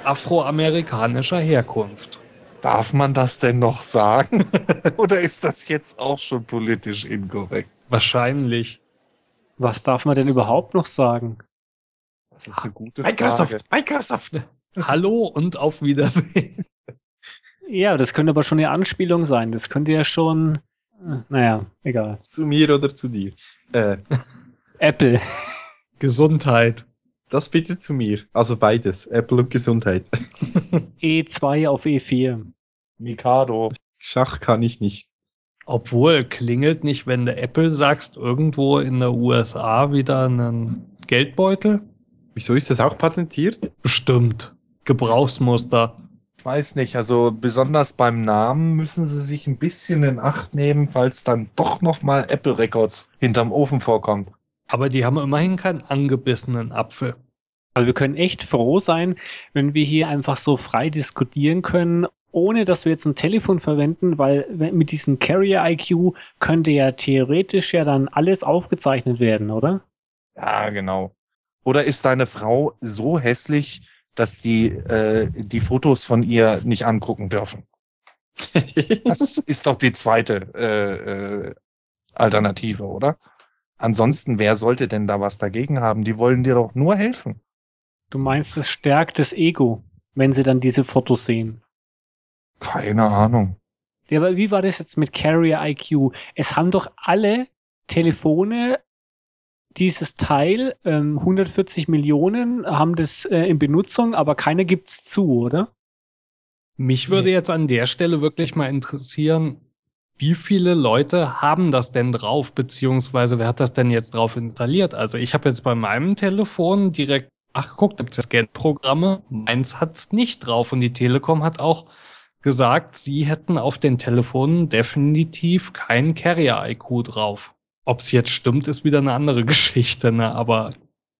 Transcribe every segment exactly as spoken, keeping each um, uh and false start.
afroamerikanischer Herkunft. Darf man das denn noch sagen? Oder ist das jetzt auch schon politisch inkorrekt? Wahrscheinlich. Was darf man denn überhaupt noch sagen? Das ist eine gute Microsoft, Frage. Microsoft. Hallo und auf Wiedersehen. Ja, das könnte aber schon eine Anspielung sein. Das könnte ja schon... äh, Naja, egal. Zu mir oder zu dir? Äh, Apple. Gesundheit. das bitte zu mir. Also beides. Apple und Gesundheit. E zwei auf E vier. Mikado. Schach kann ich nicht. Obwohl, klingelt nicht, wenn du Apple sagst, irgendwo in der U S A wieder einen Geldbeutel? Wieso ist das auch patentiert? Bestimmt. Gebrauchsmuster. Ich weiß nicht, also besonders beim Namen müssen sie sich ein bisschen in Acht nehmen, falls dann doch nochmal Apple Records hinterm Ofen vorkommt. Aber die haben immerhin keinen angebissenen Apfel. Also wir können echt froh sein, wenn wir hier einfach so frei diskutieren können, ohne dass wir jetzt ein Telefon verwenden, weil mit diesem Carrier I Q könnte ja theoretisch ja dann alles aufgezeichnet werden, oder? Ja, genau. Oder ist deine Frau so hässlich, dass die äh, die Fotos von ihr nicht angucken dürfen? Das ist doch die zweite äh, äh, Alternative, oder? Ansonsten, wer sollte denn da was dagegen haben? Die wollen dir doch nur helfen. Du meinst, es stärkt das Ego, wenn sie dann diese Fotos sehen. Keine Ahnung. Ja, aber wie war das jetzt mit Carrier I Q? Es haben doch alle Telefone dieses Teil, ähm, hundertvierzig Millionen haben das äh, in Benutzung, aber keiner gibt's zu, oder? Mich würde jetzt an der Stelle wirklich mal interessieren, wie viele Leute haben das denn drauf, beziehungsweise wer hat das denn jetzt drauf installiert? Also ich habe jetzt bei meinem Telefon direkt, ach guck, da gibt es Scan-Programme, meins hat's nicht drauf und die Telekom hat auch gesagt, sie hätten auf den Telefonen definitiv keinen Carrier I Q drauf. Ob es jetzt stimmt, ist wieder eine andere Geschichte, ne? Aber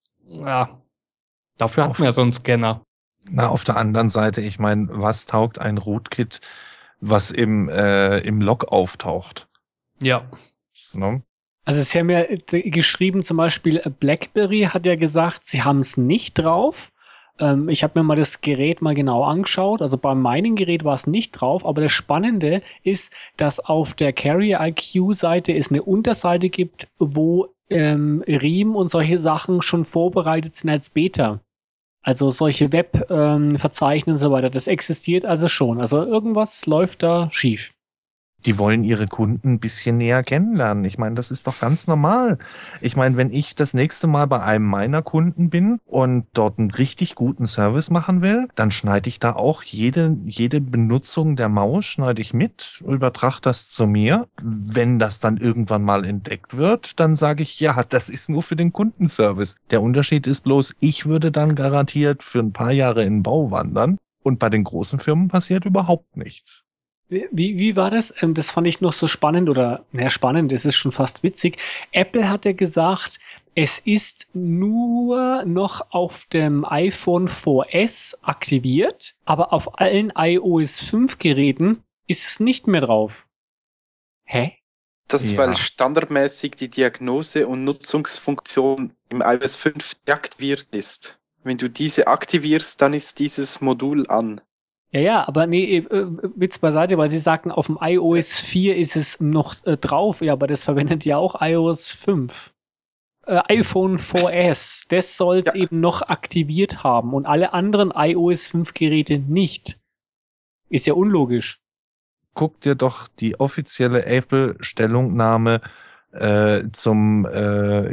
ja, dafür hatten wir so einen Scanner. Na, auf der anderen Seite, ich meine, was taugt ein Rootkit, was im, äh, im Log auftaucht? Ja. Ne? Also sie haben ja äh, geschrieben, zum Beispiel äh, BlackBerry hat ja gesagt, sie haben es nicht drauf. Ähm, ich habe mir mal das Gerät mal genau angeschaut. Also bei meinem Gerät war es nicht drauf, aber das Spannende ist, dass auf der Carrier I Q-Seite es eine Unterseite gibt, wo ähm, Riem und solche Sachen schon vorbereitet sind als Beta. Also solche Web-Verzeichnis ähm, und so weiter, das existiert also schon. Also irgendwas läuft da schief. Die wollen ihre Kunden ein bisschen näher kennenlernen. Ich meine, das ist doch ganz normal. Ich meine, wenn ich das nächste Mal bei einem meiner Kunden bin und dort einen richtig guten Service machen will, dann schneide ich da auch jede, jede Benutzung der Maus schneide ich mit, übertrage das zu mir. Wenn das dann irgendwann mal entdeckt wird, dann sage ich, ja, das ist nur für den Kundenservice. Der Unterschied ist bloß, ich würde dann garantiert für ein paar Jahre in den Bau wandern und bei den großen Firmen passiert überhaupt nichts. Wie, wie war das? Das fand ich noch so spannend oder, naja, spannend, es ist schon fast witzig. Apple hat ja gesagt, es ist nur noch auf dem iPhone vier S aktiviert, aber auf allen i O S fünf Geräten ist es nicht mehr drauf. Hä? Das ist, Ja. weil standardmäßig die Diagnose- und Nutzungsfunktion im i O S fünf deaktiviert ist. Wenn du diese aktivierst, dann ist dieses Modul an. Ja, ja, aber nee, äh, Witz beiseite, weil sie sagten, auf dem i O S vier ist es noch äh, drauf. Ja, aber das verwendet ja auch i O S fünf. Äh, iPhone vier S, das soll es Ja. eben noch aktiviert haben und alle anderen i O S fünf Geräte nicht. Ist ja unlogisch. Guck dir doch die offizielle Apple-Stellungnahme äh, zum äh,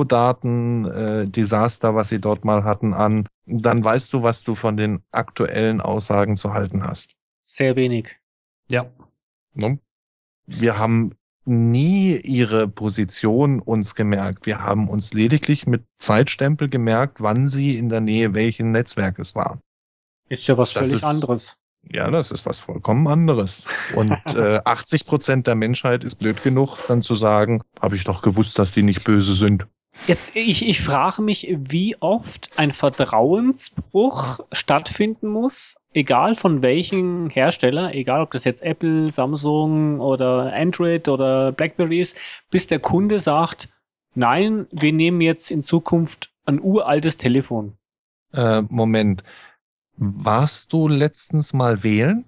Geodaten-Desaster, was sie dort mal hatten, an. Dann weißt du, was du von den aktuellen Aussagen zu halten hast. Sehr wenig. Ja. Ne? Wir haben nie ihre Position uns gemerkt. Wir haben uns lediglich mit Zeitstempel gemerkt, wann sie in der Nähe welchen Netzwerkes war. Ist ja was Das völlig ist- anderes. Ja, das ist was vollkommen anderes. Und äh, achtzig Prozent der Menschheit ist blöd genug, dann zu sagen, habe ich doch gewusst, dass die nicht böse sind. Jetzt, ich, ich frage mich, wie oft ein Vertrauensbruch stattfinden muss, egal von welchem Hersteller, egal ob das jetzt Apple, Samsung oder Android oder BlackBerry ist, bis der Kunde sagt, nein, wir nehmen jetzt in Zukunft ein uraltes Telefon. Äh, Moment. Warst du letztens mal wählen?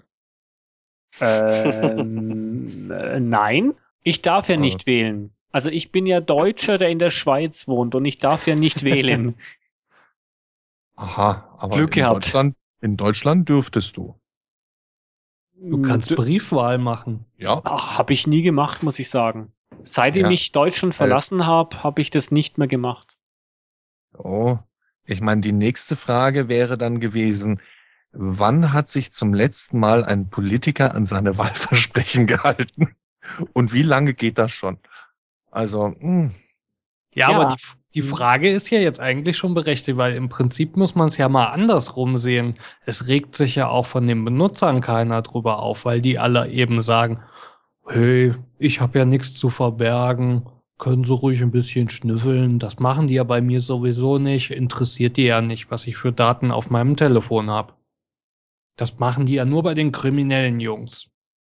Ähm, äh, nein, ich darf ja nicht wählen. Also ich bin ja Deutscher, der in der Schweiz wohnt und ich darf ja nicht wählen. Aha, aber Glück in gehabt. Deutschland, in Deutschland dürftest du. Du kannst D- Briefwahl machen. Ja. Ach, habe ich nie gemacht, muss ich sagen. Seitdem Ja. ich Deutschland verlassen habe, habe ich das nicht mehr gemacht. Oh, ich meine, die nächste Frage wäre dann gewesen, wann hat sich zum letzten Mal ein Politiker an seine Wahlversprechen gehalten? Und wie lange geht das schon? Also, mh, Ja, Ja. aber die, die Frage ist ja jetzt eigentlich schon berechtigt, weil im Prinzip muss man es ja mal andersrum sehen. Es regt sich ja auch von den Benutzern keiner drüber auf, weil die alle eben sagen, hey, ich habe ja nichts zu verbergen, können Sie ruhig ein bisschen schnüffeln, das machen die ja bei mir sowieso nicht, interessiert die ja nicht, was ich für Daten auf meinem Telefon habe. Das machen die ja nur bei den kriminellen Jungs.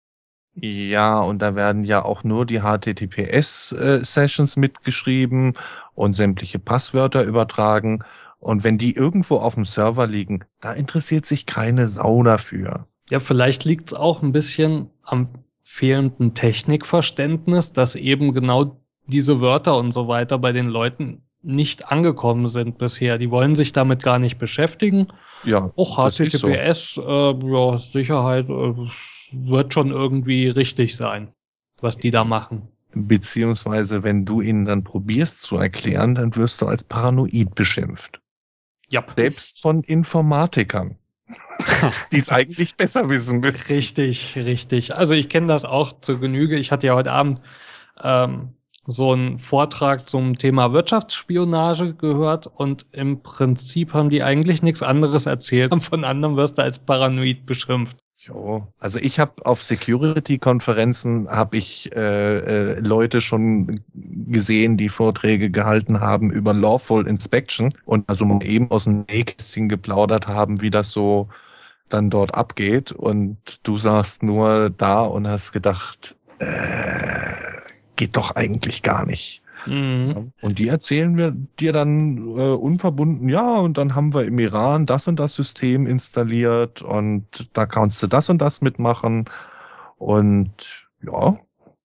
ja, und da werden ja auch nur die H T T P S-Sessions mitgeschrieben und sämtliche Passwörter übertragen. Und wenn die irgendwo auf dem Server liegen, da interessiert sich keine Sau dafür. Ja, vielleicht liegt es auch ein bisschen am fehlenden Technikverständnis, dass eben genau diese Wörter und so weiter bei den Leuten nicht angekommen sind bisher. Die wollen sich damit gar nicht beschäftigen. Ja, Auch das ist so. H T T P S, äh, ja, Sicherheit äh, wird schon irgendwie richtig sein, was die da machen. Beziehungsweise, wenn du ihnen dann probierst zu erklären, dann wirst du als paranoid beschimpft. Ja, Selbst von Informatikern, die es eigentlich besser wissen müssen. richtig, richtig. Also ich kenne das auch zur Genüge. Ich hatte ja heute Abend ähm, so einen Vortrag zum Thema Wirtschaftsspionage gehört und im Prinzip haben die eigentlich nichts anderes erzählt. Und von anderen wirst du als paranoid beschimpft. Jo, also ich habe auf Security-Konferenzen habe ich äh, äh, Leute schon gesehen, die Vorträge gehalten haben über Lawful Inspection und also mal eben aus dem Nähkästchen geplaudert haben, wie das so dann dort abgeht. Und du saßt nur da und hast gedacht, äh, geht doch eigentlich gar nicht. Mhm. Und die erzählen wir dir dann äh, unverbunden, ja, und dann haben wir im Iran das und das System installiert und da kannst du das und das mitmachen. Und ja,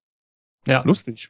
Ja. lustig.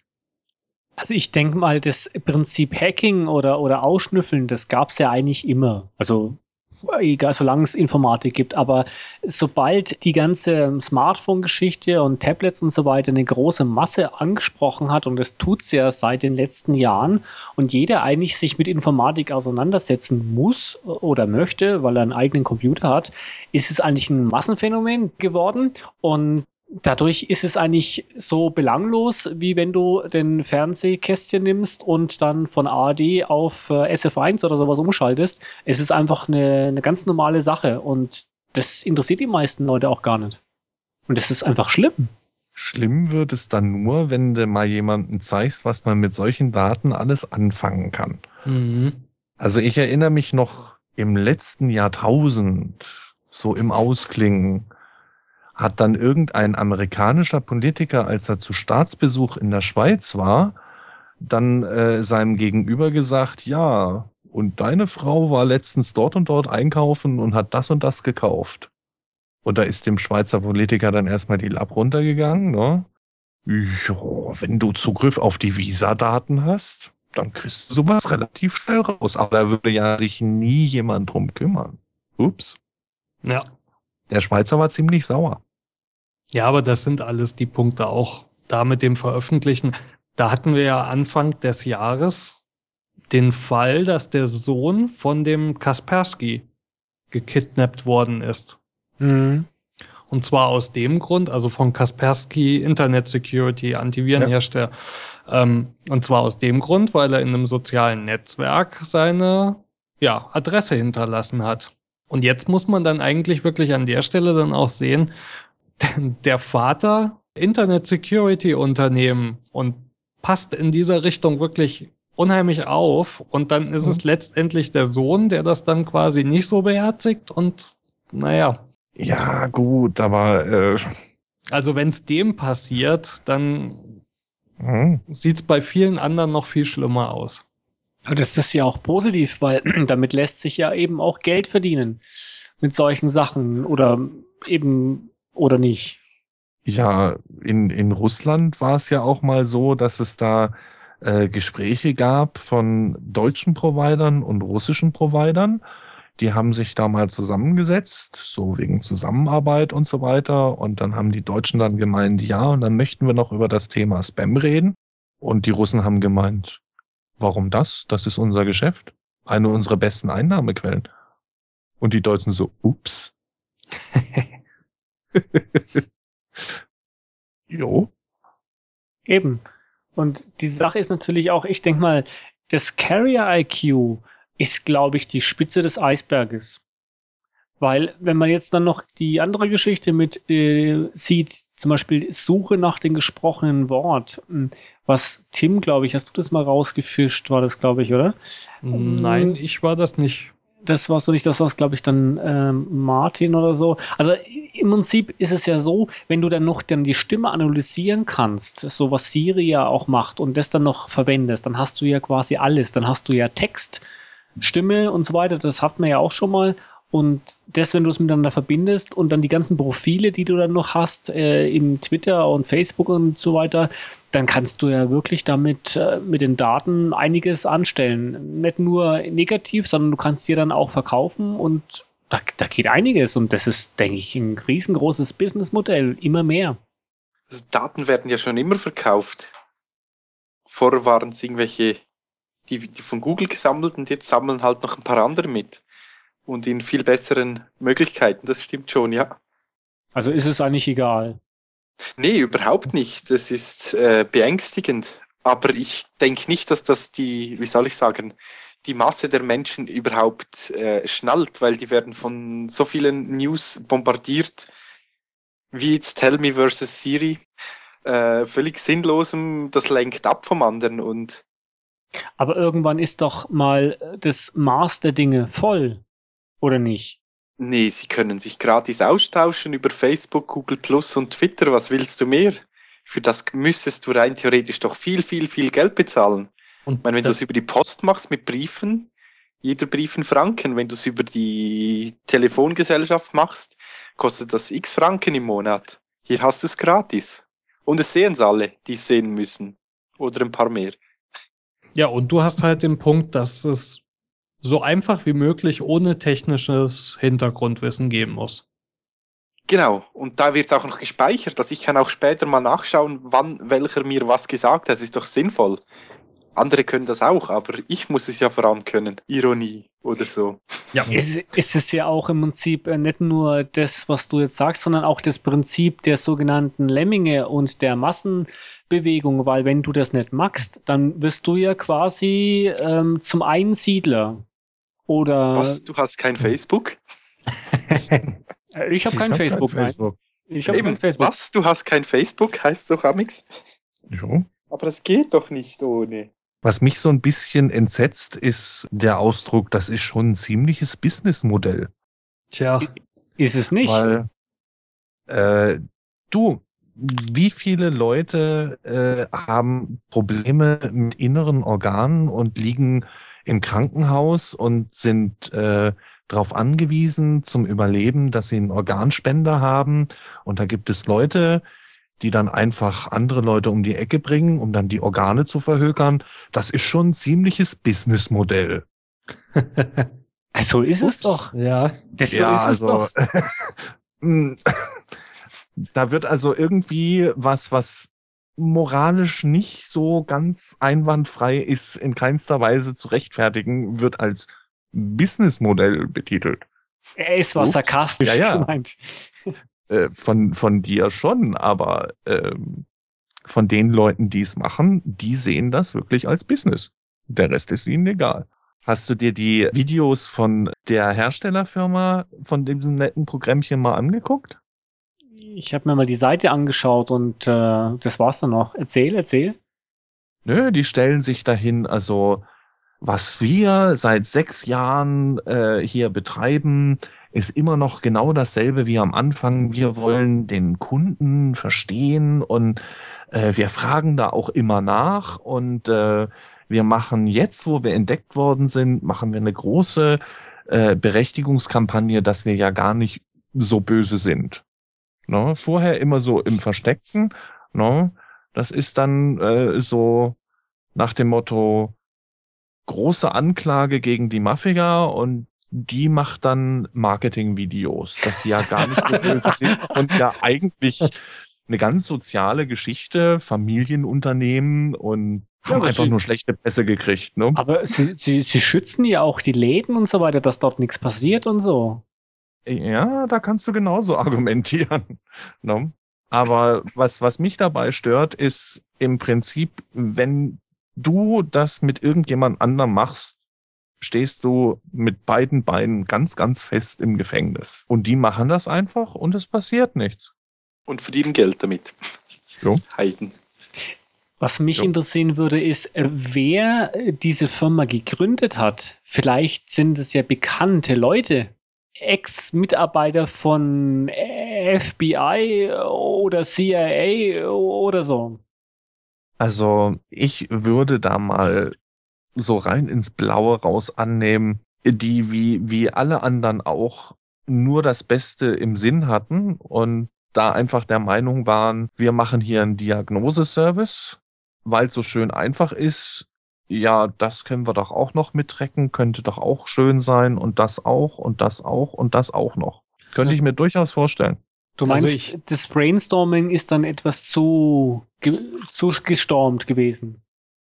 Also ich denke mal, das Prinzip Hacking oder, oder Ausschnüffeln, das gab es ja eigentlich immer. Also egal, solange es Informatik gibt. Aber sobald die ganze Smartphone-Geschichte und Tablets und so weiter eine große Masse angesprochen hat, und das tut's ja seit den letzten Jahren, und jeder eigentlich sich mit Informatik auseinandersetzen muss oder möchte, weil er einen eigenen Computer hat, ist es eigentlich ein Massenphänomen geworden. Und dadurch ist es eigentlich so belanglos, wie wenn du den Fernsehkästchen nimmst und dann von A R D auf äh, S F eins oder sowas umschaltest. Es ist einfach eine, eine ganz normale Sache und das interessiert die meisten Leute auch gar nicht. Und das ist einfach schlimm. Schlimm wird es dann nur, wenn du mal jemandem zeigst, was man mit solchen Daten alles anfangen kann. Mhm. Also ich erinnere mich noch im letzten Jahrtausend, so im Ausklingen, hat dann irgendein amerikanischer Politiker, als er zu Staatsbesuch in der Schweiz war, dann äh, seinem Gegenüber gesagt, ja, und deine Frau war letztens dort und dort einkaufen und hat das und das gekauft. Und da ist dem Schweizer Politiker dann erstmal die Lapp runtergegangen, ne? Ja, wenn du Zugriff auf die Visa-Daten hast, dann kriegst du sowas relativ schnell raus. Aber da würde ja sich nie jemand drum kümmern. Ups. Ja. Der Schweizer war ziemlich sauer. Ja, aber das sind alles die Punkte auch da mit dem Veröffentlichen. Da hatten wir ja Anfang des Jahres den Fall, dass der Sohn von dem Kaspersky gekidnappt worden ist. Mhm. Und zwar aus dem Grund, also von Kaspersky Internet Security, Antivirenhersteller. Ja. Ähm, und zwar aus dem Grund, weil er in einem sozialen Netzwerk seine ja, Adresse hinterlassen hat. Und jetzt muss man dann eigentlich wirklich an der Stelle dann auch sehen, der Vater Internet Security Unternehmen und passt in dieser Richtung wirklich unheimlich auf. Und dann ist mhm. es letztendlich der Sohn, der das dann quasi nicht so beherzigt und naja. Ja, gut, aber äh, also wenn es dem passiert, dann hm. sieht es bei vielen anderen noch viel schlimmer aus. Aber das ist ja auch positiv, weil damit lässt sich ja eben auch Geld verdienen. mit solchen Sachen oder eben oder nicht? Ja, in, in Russland war es ja auch mal so, dass es da äh, Gespräche gab von deutschen Providern und russischen Providern. Die haben sich da mal zusammengesetzt, so wegen Zusammenarbeit und so weiter. Und dann haben die Deutschen dann gemeint, ja, und dann möchten wir noch über das Thema Spam reden. Und die Russen haben gemeint, warum das? Das ist unser Geschäft. Eine unserer besten Einnahmequellen. Und die Deutschen so, ups. Jo. Eben. Und die Sache ist natürlich auch, ich denke mal, das Carrier-I Q ist, glaube ich, die Spitze des Eisberges. Weil, wenn man jetzt dann noch die andere Geschichte mit äh, sieht, zum Beispiel Suche nach dem gesprochenen Wort, was Tim, glaube ich, hast du das mal rausgefischt, war das, glaube ich, oder? Nein, ich war das nicht. Das war so nicht, das war, glaube ich, dann ähm, Martin oder so. Also im Prinzip ist es ja so, wenn du dann noch dann die Stimme analysieren kannst, so was Siri ja auch macht und das dann noch verwendest, dann hast du ja quasi alles. Dann hast du ja Text, Stimme und so weiter, das hat man ja auch schon mal. Und das, wenn du es miteinander verbindest und dann die ganzen Profile, die du dann noch hast, äh, im Twitter und Facebook und so weiter, dann kannst du ja wirklich damit äh, mit den Daten einiges anstellen. Nicht nur negativ, sondern du kannst dir dann auch verkaufen und da, da geht einiges. Und das ist, denke ich, ein riesengroßes Businessmodell, immer mehr. Also Daten werden ja schon immer verkauft. Vorher waren es irgendwelche, die, die von Google gesammelt und jetzt sammeln halt noch ein paar andere mit. Und in viel besseren Möglichkeiten, das stimmt schon, ja. Also ist es eigentlich egal? Nee, überhaupt nicht. Das ist äh, beängstigend. Aber ich denke nicht, dass das die, wie soll ich sagen, die Masse der Menschen überhaupt äh, schnallt, weil die werden von so vielen News bombardiert, wie jetzt Tell Me versus Siri. Äh, völlig sinnlosem, das lenkt ab vom anderen. Und aber irgendwann ist doch mal das Maß der Dinge voll. Oder nicht? Nee, sie können sich gratis austauschen über Facebook, Google Plus und Twitter. Was willst du mehr? Für das müsstest du rein theoretisch doch viel, viel, viel Geld bezahlen. Und ich meine, wenn du es über die Post machst mit Briefen, jeder Brief ein Franken. Wenn du es über die Telefongesellschaft machst, kostet das x Franken im Monat. Hier hast du es gratis. Und es sehen es alle, die es sehen müssen. Oder ein paar mehr. Ja, und du hast halt den Punkt, dass es so einfach wie möglich ohne technisches Hintergrundwissen geben muss. Genau, und da wird es auch noch gespeichert, dass ich kann auch später mal nachschauen, wann welcher mir was gesagt hat. Das ist doch sinnvoll. Andere können das auch, aber ich muss es ja vor allem können. Ironie oder so. Ja, es, es ist ja auch im Prinzip nicht nur das, was du jetzt sagst, sondern auch das Prinzip der sogenannten Lemminge und der Massenbewegung, weil wenn du das nicht magst, dann wirst du ja quasi ähm, zum Einsiedler. Oder was, du hast kein Facebook? Ich habe kein, hab Facebook, kein Facebook. Ich habe kein Facebook. Was, du hast kein Facebook, heißt doch amix? Jo. Aber das geht doch nicht ohne. Was mich so ein bisschen entsetzt, ist der Ausdruck, das ist schon ein ziemliches Businessmodell. Tja. Ist es nicht? Weil, äh, du, wie viele Leute äh, haben Probleme mit inneren Organen und liegen im Krankenhaus und sind äh, darauf angewiesen zum Überleben, dass sie einen Organspender haben. Und da gibt es Leute, die dann einfach andere Leute um die Ecke bringen, um dann die Organe zu verhökern. Das ist schon ein ziemliches Businessmodell. So ist Ups. es doch. Ja, das so ja ist es also, doch. Da wird also irgendwie was, was moralisch nicht so ganz einwandfrei ist, in keinster Weise zu rechtfertigen, wird als Businessmodell betitelt. Er ist was sarkastisch ja, ja. gemeint. Äh, von, von dir schon, aber ähm, von den Leuten, die es machen, die sehen das wirklich als Business. Der Rest ist ihnen egal. Hast du dir die Videos von der Herstellerfirma von diesem netten Programmchen mal angeguckt? Ich habe mir mal die Seite angeschaut und äh, das war's dann noch. Erzähl, erzähl. Nö, die stellen sich dahin, also was wir seit sechs Jahren äh, hier betreiben, ist immer noch genau dasselbe wie am Anfang. Wir wollen den Kunden verstehen und äh, wir fragen da auch immer nach und äh, wir machen jetzt, wo wir entdeckt worden sind, machen wir eine große äh, Berechtigungskampagne, dass wir ja gar nicht so böse sind. Ne? Vorher immer so im Versteckten. Ne? Das ist dann äh, so nach dem Motto große Anklage gegen die Mafia und die macht dann Marketingvideos, dass sie ja gar nicht so böse sind und ja eigentlich eine ganz soziale Geschichte, Familienunternehmen und Ja, haben aber einfach sie- nur schlechte Presse gekriegt. Ne? Aber sie, sie, sie schützen ja auch die Läden und so weiter, dass dort nichts passiert und so. Ja, da kannst du genauso argumentieren. Ne? Aber was, was mich dabei stört, ist im Prinzip, wenn du das mit irgendjemand anderem machst, stehst du mit beiden Beinen ganz, ganz fest im Gefängnis. Und die machen das einfach und es passiert nichts. Und verdienen Geld damit. Jo. Heiden. Was mich Jo. interessieren würde, ist, äh, wer äh, diese Firma gegründet hat. Vielleicht sind es ja bekannte Leute, Ex-Mitarbeiter von F B I oder C I A oder so. Also ich würde da mal so rein ins Blaue raus annehmen, die wie, wie alle anderen auch nur das Beste im Sinn hatten und da einfach der Meinung waren, wir machen hier einen Diagnoseservice, weil es so schön einfach ist. Ja, das können wir doch auch noch mitrecken, könnte doch auch schön sein und das auch und das auch und das auch noch. Könnte ich mir durchaus vorstellen. Du Also meinst, ich- das Brainstorming ist dann etwas zu, ge zu gestormt gewesen.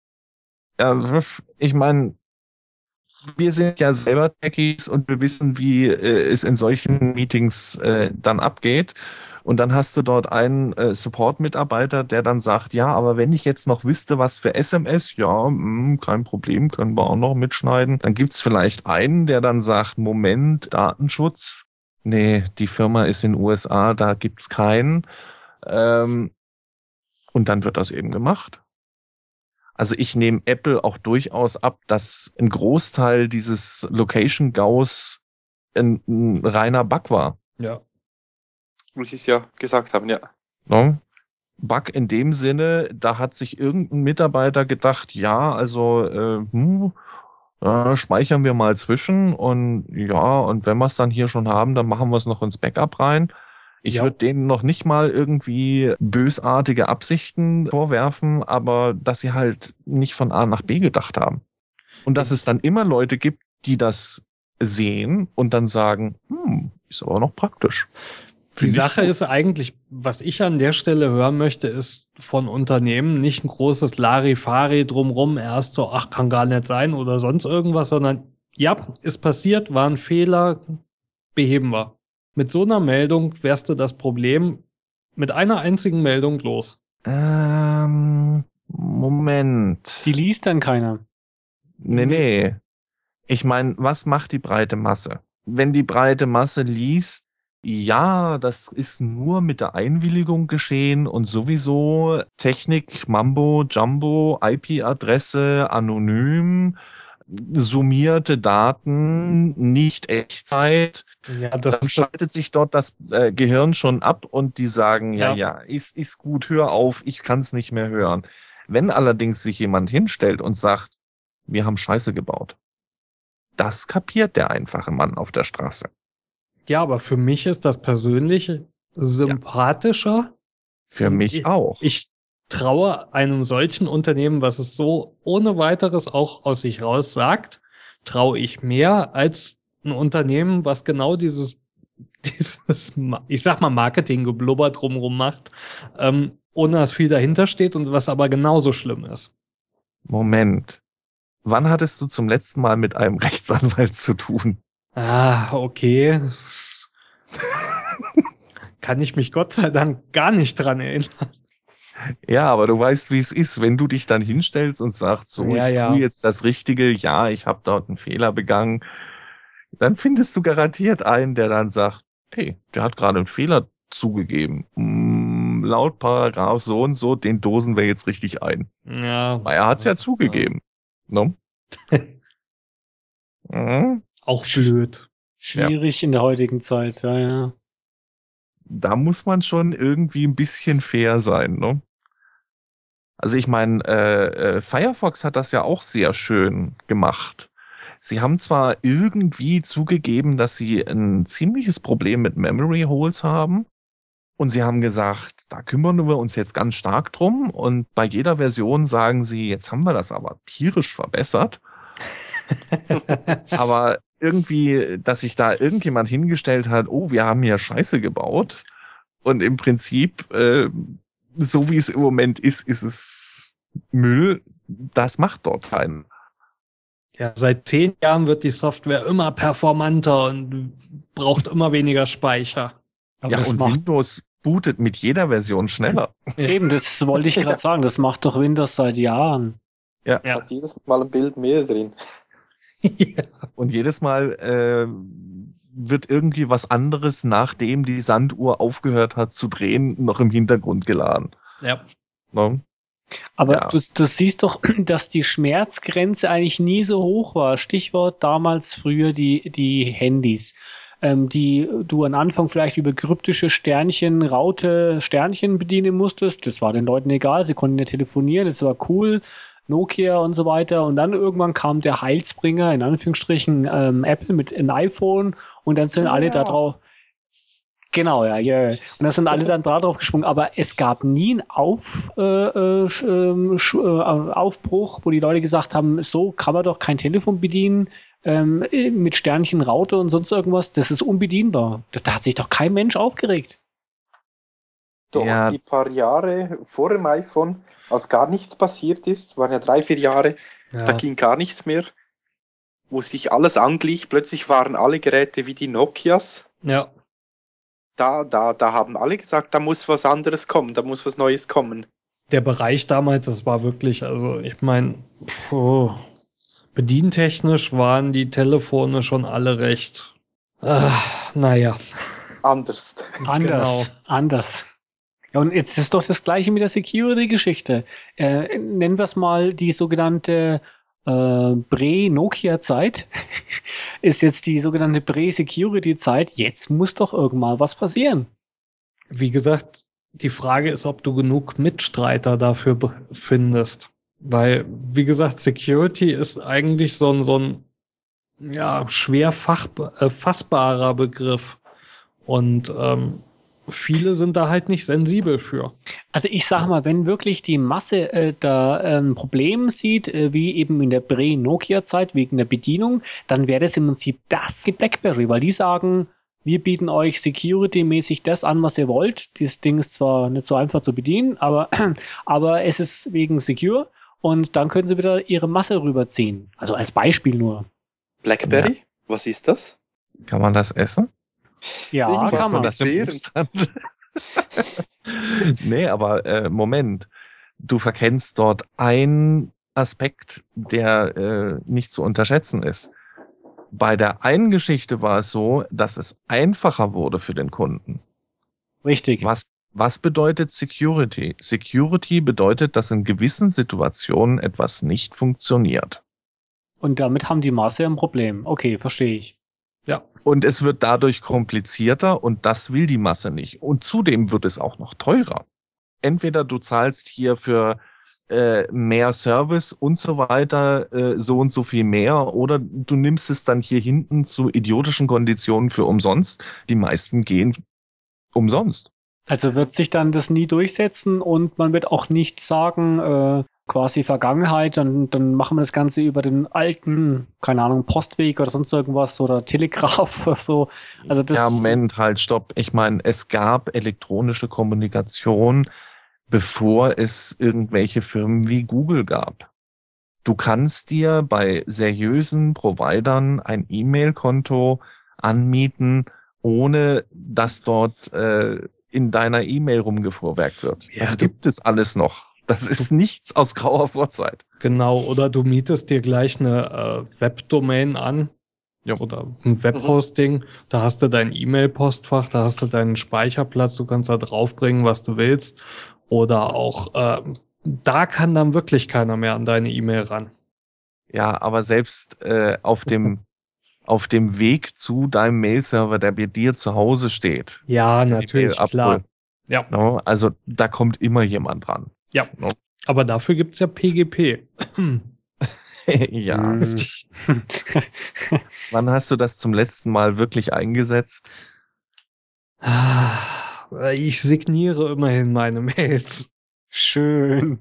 Ja, ich meine, wir sind ja selber Techies und wir wissen, wie äh, es in solchen Meetings äh, dann abgeht. Und dann hast du dort einen äh, Support-Mitarbeiter, der dann sagt, ja, aber wenn ich jetzt noch wüsste, was für S M S, ja, mh, kein Problem, können wir auch noch mitschneiden. Dann gibt's vielleicht einen, der dann sagt, Moment, Datenschutz. Nee, die Firma ist in den U S A, da gibt's keinen. Ähm, und dann wird das eben gemacht. Also ich nehme Apple auch durchaus ab, dass ein Großteil dieses Location-Gaus ein, ein reiner Bug war. Ja. Wie Sie es ja gesagt haben, ja. Ne? Bug in dem Sinne, da hat sich irgendein Mitarbeiter gedacht, ja, also äh, hm, äh, speichern wir mal zwischen und ja, und wenn wir es dann hier schon haben, dann machen wir es noch ins Backup rein. Ich Ja. würde denen noch nicht mal irgendwie bösartige Absichten vorwerfen, aber dass sie halt nicht von A nach B gedacht haben. Und dass es dann immer Leute gibt, die das sehen und dann sagen, hm, ist aber noch praktisch. Die Finde ich Sache gut. ist eigentlich, was ich an der Stelle hören möchte, ist von Unternehmen nicht ein großes Larifari drumrum, erst so, ach, kann gar nicht sein oder sonst irgendwas, sondern ja, ist passiert, war ein Fehler, beheben wir. Mit so einer Meldung wärst du das Problem mit einer einzigen Meldung los. Ähm, Moment. Die liest dann keiner. Nee, nee. Ich meine, was macht die breite Masse? Wenn die breite Masse liest, ja, das ist nur mit der Einwilligung geschehen und sowieso Technik, Mambo, Jumbo, I P-Adresse, anonym, summierte Daten, nicht Echtzeit, Ja, das dann ist das, schaltet sich dort das äh, Gehirn schon ab und die sagen, ja, Ja. ja, ist, ist gut, hör auf, ich kann es nicht mehr hören. Wenn allerdings sich jemand hinstellt und sagt, wir haben Scheiße gebaut, das kapiert der einfache Mann auf der Straße. ja, aber für mich ist das persönlich sympathischer. Für Und mich ich- auch. Ich traue einem solchen Unternehmen, was es so ohne weiteres auch aus sich raus sagt, traue ich mehr als ein Unternehmen, was genau dieses, dieses, Ma- ich sag mal, Marketinggeblubber drumrum macht, ähm, ohne dass viel dahinter steht und was aber genauso schlimm ist. Moment. Wann hattest du zum letzten Mal mit einem Rechtsanwalt zu tun? Ah, okay. Kann ich mich Gott sei Dank gar nicht dran erinnern. Ja, aber du weißt, wie es ist, wenn du dich dann hinstellst und sagst, so, Ja, ich ja. tue jetzt das Richtige, ja, ich habe dort einen Fehler begangen, dann findest du garantiert einen, der dann sagt, hey, der hat gerade einen Fehler zugegeben. Hm, laut Paragraph so und so, den dosen wir jetzt richtig ein. Ja. Aber er hat's ja zugegeben. No? Mhm. Auch blöd. Schwierig in der heutigen Zeit, ja, ja. Da muss man schon irgendwie ein bisschen fair sein, ne? Also ich meine, äh, äh, Firefox hat das ja auch sehr schön gemacht. Sie haben zwar irgendwie zugegeben, dass sie ein ziemliches Problem mit Memory Holes haben. Und sie haben gesagt, da kümmern wir uns jetzt ganz stark drum. Und bei jeder Version sagen sie, jetzt haben wir das aber tierisch verbessert. Aber irgendwie, dass sich da irgendjemand hingestellt hat, oh, wir haben hier Scheiße gebaut. Und im Prinzip, äh, so wie es im Moment ist, ist es Müll. Das macht dort keinen. Ja, seit zehn Jahren wird die Software immer performanter und braucht immer weniger Speicher. Aber ja, und macht Windows bootet mit jeder Version schneller. Eben, das wollte ich gerade sagen. Das macht doch Windows seit Jahren. Ja. Hat jedes Mal ein Bild mehr drin. Ja. Und jedes Mal äh, wird irgendwie was anderes, nachdem die Sanduhr aufgehört hat zu drehen, noch im Hintergrund geladen. Ja. No? Aber ja. du, du siehst doch, dass die Schmerzgrenze eigentlich nie so hoch war. Stichwort damals früher die, die Handys, ähm, die du am Anfang vielleicht über kryptische Sternchen, Raute, Sternchen bedienen musstest. Das war den Leuten egal, sie konnten ja telefonieren, das war cool. Nokia und so weiter. Und dann irgendwann kam der Heilsbringer, in Anführungsstrichen, ähm, Apple mit einem iPhone und dann sind ja. alle da drauf. Genau, ja, ja. Und dann sind alle dann da drauf gesprungen. Aber es gab nie einen Auf, äh, äh, äh, Aufbruch, wo die Leute gesagt haben, so kann man doch kein Telefon bedienen ähm, mit Sternchen, Raute und sonst irgendwas. Das ist unbedienbar. Da, da hat sich doch kein Mensch aufgeregt. Doch, ja. die paar Jahre vor dem iPhone, als gar nichts passiert ist, waren ja drei, vier Jahre, ja. Da ging gar nichts mehr, wo sich alles anglich. Plötzlich waren alle Geräte wie die Nokias. Ja. Da, da, da haben alle gesagt, da muss was anderes kommen, da muss was Neues kommen. Der Bereich damals, das war wirklich, also ich meine, oh, bedientechnisch waren die Telefone schon alle recht, äh, naja. Anders. Anders, genau. anders. Ja, und jetzt ist doch das Gleiche mit der Security-Geschichte. Äh, nennen wir es mal die sogenannte äh, Pre-Nokia-Zeit. Ist jetzt die sogenannte Pre-Security-Zeit. Jetzt muss doch irgendwann was passieren. Wie gesagt, die Frage ist, ob du genug Mitstreiter dafür findest. Weil, wie gesagt, Security ist eigentlich so ein, so ein ja, schwer fach, äh, fassbarer Begriff. Und ähm, viele sind da halt nicht sensibel für. Also ich sage mal, wenn wirklich die Masse äh, da ein ähm, Problem sieht, äh, wie eben in der Pre-Nokia-Zeit wegen der Bedienung, dann wäre das im Prinzip das BlackBerry, weil die sagen, wir bieten euch security-mäßig das an, was ihr wollt. Dieses Ding ist zwar nicht so einfach zu bedienen, aber, aber es ist wegen secure und dann können sie wieder ihre Masse rüberziehen. Also als Beispiel nur. BlackBerry? Ja. Was ist das? Kann man das essen? Ja, Irgendwas kann man. Das nee, aber äh, Moment. Du verkennst dort einen Aspekt, der äh, nicht zu unterschätzen ist. Bei der einen Geschichte war es so, dass es einfacher wurde für den Kunden. Richtig. Was, was bedeutet Security? Security bedeutet, dass in gewissen Situationen etwas nicht funktioniert. Und damit haben die Masse ein Problem. Okay, verstehe ich. Ja. Und es wird dadurch komplizierter und das will die Masse nicht. Und zudem wird es auch noch teurer. Entweder du zahlst hier für äh, mehr Service und so weiter äh, so und so viel mehr oder du nimmst es dann hier hinten zu idiotischen Konditionen für umsonst. Die meisten gehen umsonst. Also wird sich dann das nie durchsetzen und man wird auch nicht sagen, äh, quasi Vergangenheit, dann, dann machen wir das Ganze über den alten, keine Ahnung, Postweg oder sonst irgendwas oder Telegraph oder so. Also das ja, Moment, halt, stopp. Ich meine, es gab elektronische Kommunikation, bevor es irgendwelche Firmen wie Google gab. Du kannst dir bei seriösen Providern ein E-Mail-Konto anmieten, ohne dass dort äh, in deiner E-Mail rumgefuhrwerkt wird. Ja, das gibt es alles noch. Das ist nichts aus grauer Vorzeit. Genau, oder du mietest dir gleich eine äh, Webdomain an ja. oder ein Webhosting. Mhm. Da hast du dein E-Mail-Postfach, da hast du deinen Speicherplatz, du kannst da draufbringen, was du willst. Oder auch, äh, da kann dann wirklich keiner mehr an deine E-Mail ran. Ja, aber selbst äh, auf dem auf dem Weg zu deinem Mail-Server, der bei dir zu Hause steht. Ja, natürlich, klar. Ja. No, also da kommt immer jemand dran. Ja, no. Aber dafür gibt's ja P G P. Ja. Wann hast du das zum letzten Mal wirklich eingesetzt? Ich signiere immerhin meine Mails. Schön.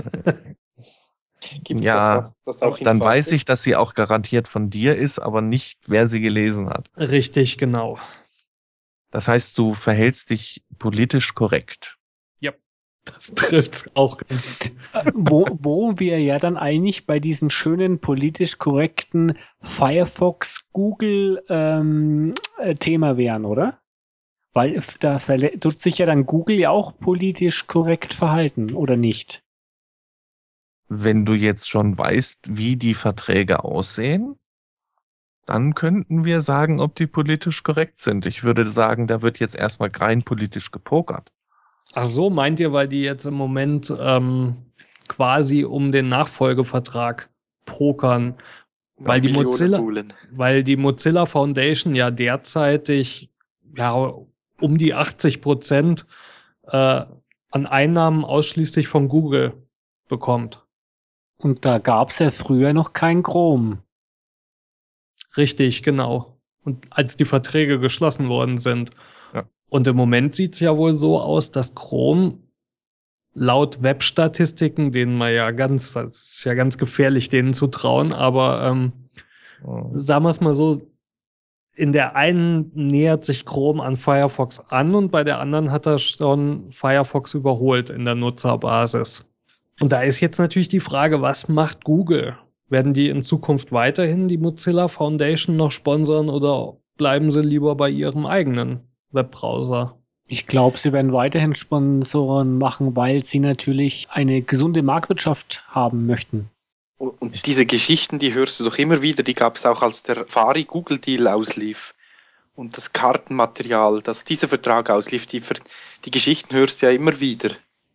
Gibt's Ja, das, das auch in dann Farbe? weiß ich, dass sie auch garantiert von dir ist, aber nicht, wer sie gelesen hat. Richtig, genau. Das heißt, du verhältst dich politisch korrekt. Das trifft's auch ganz gut. wo, wo wir ja dann eigentlich bei diesen schönen politisch korrekten Firefox Google ähm, äh, Thema wären, oder? Weil da verle- tut sich ja dann Google ja auch politisch korrekt verhalten, oder nicht? Wenn du jetzt schon weißt, wie die Verträge aussehen, dann könnten wir sagen, ob die politisch korrekt sind. Ich würde sagen, da wird jetzt erstmal rein politisch gepokert. Ach so, meint ihr, weil die jetzt im Moment ähm, quasi um den Nachfolgevertrag pokern? Weil die, Mozilla, weil die Mozilla Foundation ja derzeitig ja um die achtzig Prozent äh, an Einnahmen ausschließlich von Google bekommt. Und da gab's ja früher noch kein Chrome. Richtig, genau. Und als die Verträge geschlossen worden sind. Ja. Und im Moment sieht's ja wohl so aus, dass Chrome laut Webstatistiken, denen man ja ganz, das ist ja ganz gefährlich, denen zu trauen, aber ähm, Oh. sagen wir es mal so, in der einen nähert sich Chrome an Firefox an und bei der anderen hat er schon Firefox überholt in der Nutzerbasis. Und da ist jetzt natürlich die Frage, was macht Google? Werden die in Zukunft weiterhin die Mozilla Foundation noch sponsern oder bleiben sie lieber bei ihrem eigenen Webbrowser? Ich glaube, sie werden weiterhin Sponsoren machen, weil sie natürlich eine gesunde Marktwirtschaft haben möchten. Und, und diese Geschichten, die hörst du doch immer wieder, die gab es auch, als der Fari-Google-Deal auslief. Und das Kartenmaterial, dass dieser Vertrag auslief, die, die Geschichten hörst du ja immer wieder.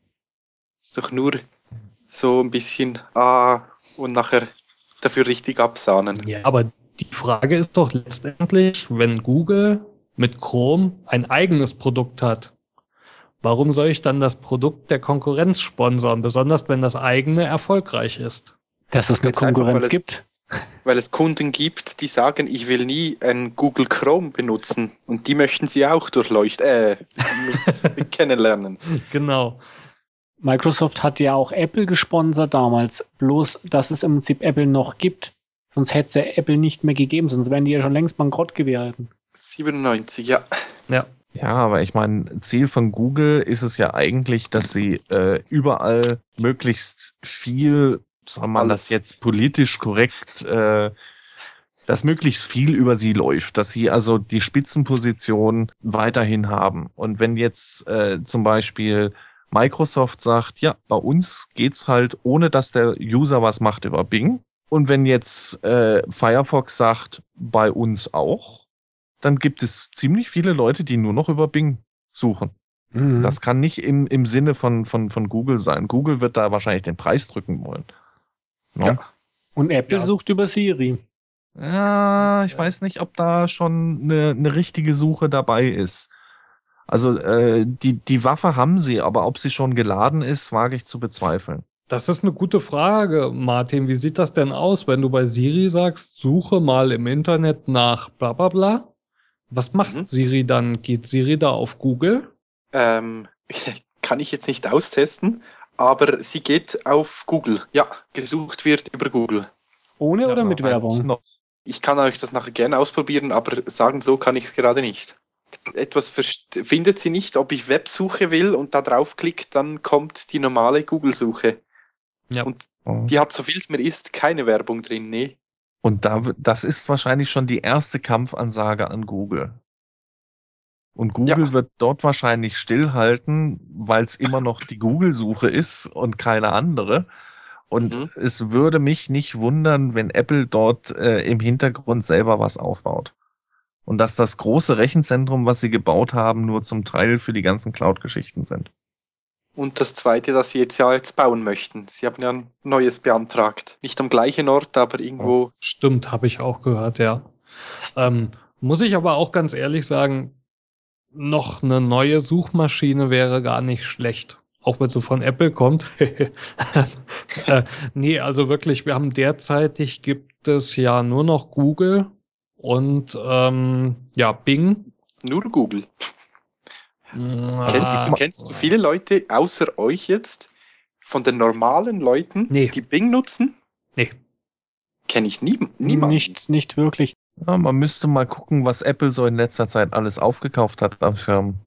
Ist doch nur so ein bisschen, ah, und nachher dafür richtig absahnen. Ja, aber die Frage ist doch letztendlich, wenn Google mit Chrome ein eigenes Produkt hat, warum soll ich dann das Produkt der Konkurrenz sponsern, besonders wenn das eigene erfolgreich ist? Dass es eine Ganz Konkurrenz einfach, weil es, gibt. Weil es Kunden gibt, die sagen, ich will nie ein Google Chrome benutzen. Und die möchten sie auch durchleuchten, äh, mit, mit kennenlernen. Genau. Microsoft hat ja auch Apple gesponsert damals, bloß dass es im Prinzip Apple noch gibt. Sonst hätte es ja Apple nicht mehr gegeben, sonst wären die ja schon längst bankrott gewesen. siebenundneunzig, ja. Ja. Ja, aber ich meine, Ziel von Google ist es ja eigentlich, dass sie äh, überall möglichst viel, soll man Alles. das jetzt politisch korrekt, äh, dass möglichst viel über sie läuft, dass sie also die Spitzenposition weiterhin haben. Und wenn jetzt äh, zum Beispiel Microsoft sagt, ja, bei uns geht's halt, ohne dass der User was macht, über Bing. Und wenn jetzt äh, Firefox sagt, bei uns auch, dann gibt es ziemlich viele Leute, die nur noch über Bing suchen. Mhm. Das kann nicht im, im Sinne von, von, von Google sein. Google wird da wahrscheinlich den Preis drücken wollen. No? Ja. Und Apple Ja. sucht über Siri. Ja, ich weiß nicht, ob da schon eine, eine richtige Suche dabei ist. Also äh, die, die Waffe haben sie, aber ob sie schon geladen ist, wage ich zu bezweifeln. Das ist eine gute Frage, Martin. Wie sieht das denn aus, wenn du bei Siri sagst, suche mal im Internet nach bla bla bla? Was macht Mhm. Siri dann? Geht Siri da auf Google? Ähm, kann ich jetzt nicht austesten, aber sie geht auf Google. Ja, gesucht wird über Google. Ohne Ja, oder mit Eigentlich Werbung? noch. Ich kann euch das nachher gerne ausprobieren, aber sagen, so kann ich es gerade nicht. Etwas verst- findet sie nicht, ob ich Websuche will und da draufklickt, dann kommt die normale Google-Suche. Ja. Und Oh. die hat, so viel es mir ist, keine Werbung drin, nee. Und da, w- das ist wahrscheinlich schon die erste Kampfansage an Google. Und Google Ja. wird dort wahrscheinlich stillhalten, weil es immer noch die Google-Suche ist und keine andere. Und Mhm. es würde mich nicht wundern, wenn Apple dort äh, im Hintergrund selber was aufbaut. Und dass das große Rechenzentrum, was sie gebaut haben, nur zum Teil für die ganzen Cloud-Geschichten sind. Und das zweite, das sie jetzt ja jetzt bauen möchten. Sie haben ja ein neues beantragt. Nicht am gleichen Ort, aber irgendwo. Stimmt, habe ich auch gehört, ja. Ähm, muss ich aber auch ganz ehrlich sagen, noch eine neue Suchmaschine wäre gar nicht schlecht. Auch wenn sie von Apple kommt, äh, nee, also wirklich, wir haben derzeitig gibt es ja nur noch Google und ähm, ja, Bing. Nur Google. Ah, Kennst du, kennst du viele Leute außer euch jetzt von den normalen Leuten, Nee. die Bing nutzen? Nee. Kenne ich nie, niemanden. Nicht, nicht wirklich. Ja, man müsste mal gucken, was Apple so in letzter Zeit alles aufgekauft hat an Firmen.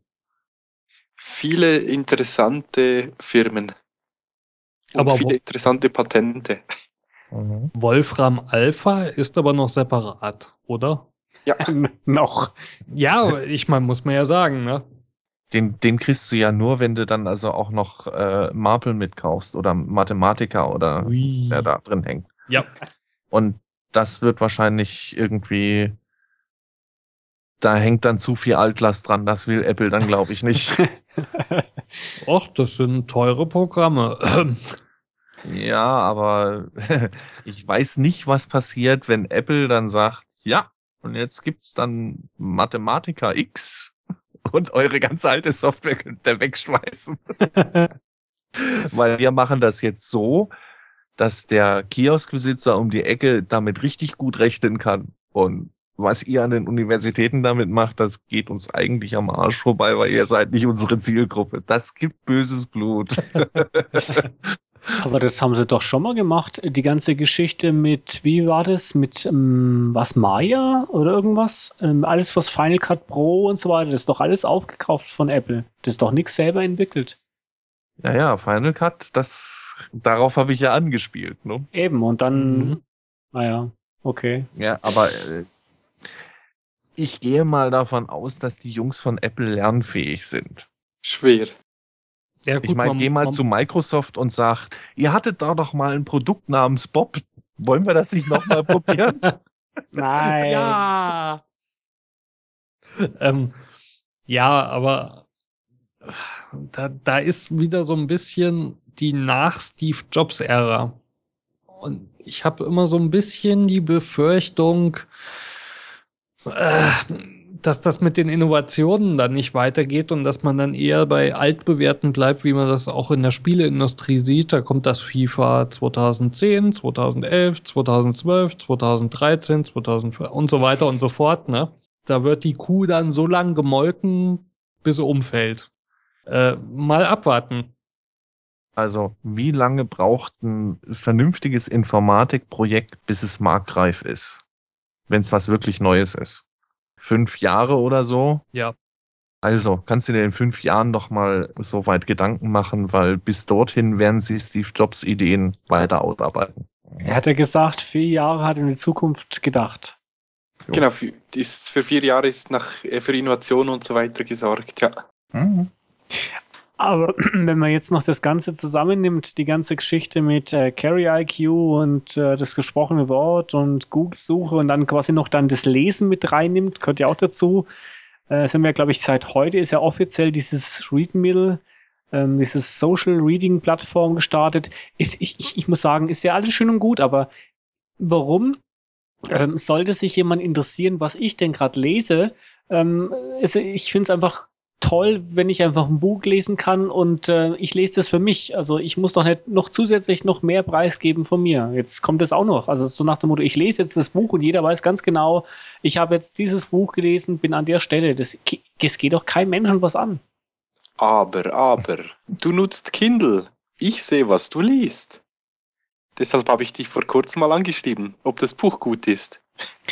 Viele interessante Firmen. Und Aber viele wo- interessante Patente. Mhm. Wolfram Alpha ist aber noch separat, oder? Ja, Noch. Ja, ich meine, muss man ja sagen, ne? Den, den kriegst du ja nur, wenn du dann also auch noch äh, Marple mitkaufst oder Mathematiker oder Ui. der da drin hängt. Ja. Und das wird wahrscheinlich irgendwie, da hängt dann zu viel Altlast dran. Das will Apple dann, glaube ich, nicht. Och, das sind teure Programme. Ja, aber ich weiß nicht, was passiert, wenn Apple dann sagt, ja, und jetzt gibt's dann Mathematiker X und eure ganze alte Software könnt ihr wegschmeißen. Weil wir machen das jetzt so, dass der Kioskbesitzer um die Ecke damit richtig gut rechnen kann. Und was ihr an den Universitäten damit macht, das geht uns eigentlich am Arsch vorbei, weil ihr seid nicht unsere Zielgruppe. Das gibt böses Blut. Aber das haben sie doch schon mal gemacht. Die ganze Geschichte mit, wie war das? Mit, ähm, was, Maya oder irgendwas? Ähm, alles, was Final Cut Pro und so weiter, das ist doch alles aufgekauft von Apple. Das ist doch nichts selber entwickelt. Ja, ja, Final Cut, das, darauf habe ich ja angespielt, ne? Eben, und dann, Mhm. naja, okay. Ja, aber äh, ich gehe mal davon aus, dass die Jungs von Apple lernfähig sind. schwer. Ja, Ich meine, man- geh mal man- zu Microsoft und sag, ihr hattet da doch mal ein Produkt namens Bob. Wollen wir das nicht nochmal probieren? Nein. Ja. ähm, ja, aber da, da ist wieder so ein bisschen die Nach-Steve Jobs-Ära. Und ich habe immer so ein bisschen die Befürchtung, äh, dass das mit den Innovationen dann nicht weitergeht und dass man dann eher bei altbewährten bleibt, wie man das auch in der Spieleindustrie sieht. Da kommt das FIFA zweitausendzehn, zweitausendelf, zweitausendzwölf, zweitausenddreizehn, zweitausendvier und so weiter und so fort. Ne? Da wird die Kuh dann so lang gemolken, bis sie umfällt. Äh, mal abwarten. Also, wie lange braucht ein vernünftiges Informatikprojekt, bis es marktreif ist? Wenn es was wirklich Neues ist. Fünf Jahre oder so? Ja. Also, kannst du dir in fünf Jahren doch mal so weit Gedanken machen, weil bis dorthin werden sie Steve Jobs Ideen weiter ausarbeiten. Er hat ja gesagt, vier Jahre hat er in die Zukunft gedacht. Jo. Genau, für, ist, für vier Jahre ist nach, äh, für Innovation und so weiter gesorgt, ja. Mhm. Aber wenn man jetzt noch das Ganze zusammennimmt, die ganze Geschichte mit äh, Carry I Q und äh, das gesprochene Wort und Google-Suche und dann quasi noch dann das Lesen mit reinnimmt, gehört ja auch dazu. Äh, sind wir, glaube ich, seit heute ist ja offiziell dieses Readmill, ähm, dieses Social Reading Plattform gestartet. Ist, ich, ich, ich muss sagen, ist ja alles schön und gut, aber warum ähm, sollte sich jemand interessieren, was ich denn gerade lese? Ähm, ist, ich finde es einfach toll, wenn ich einfach ein Buch lesen kann und äh, ich lese das für mich. Also ich muss doch nicht noch zusätzlich noch mehr preisgeben von mir. Jetzt kommt das auch noch. Also so nach dem Motto, ich lese jetzt das Buch und jeder weiß ganz genau, ich habe jetzt dieses Buch gelesen, bin an der Stelle. Das, das geht doch keinem Menschen was an. Aber, aber, du nutzt Kindle. Ich sehe, was du liest. Deshalb habe ich dich vor kurzem mal angeschrieben, ob das Buch gut ist.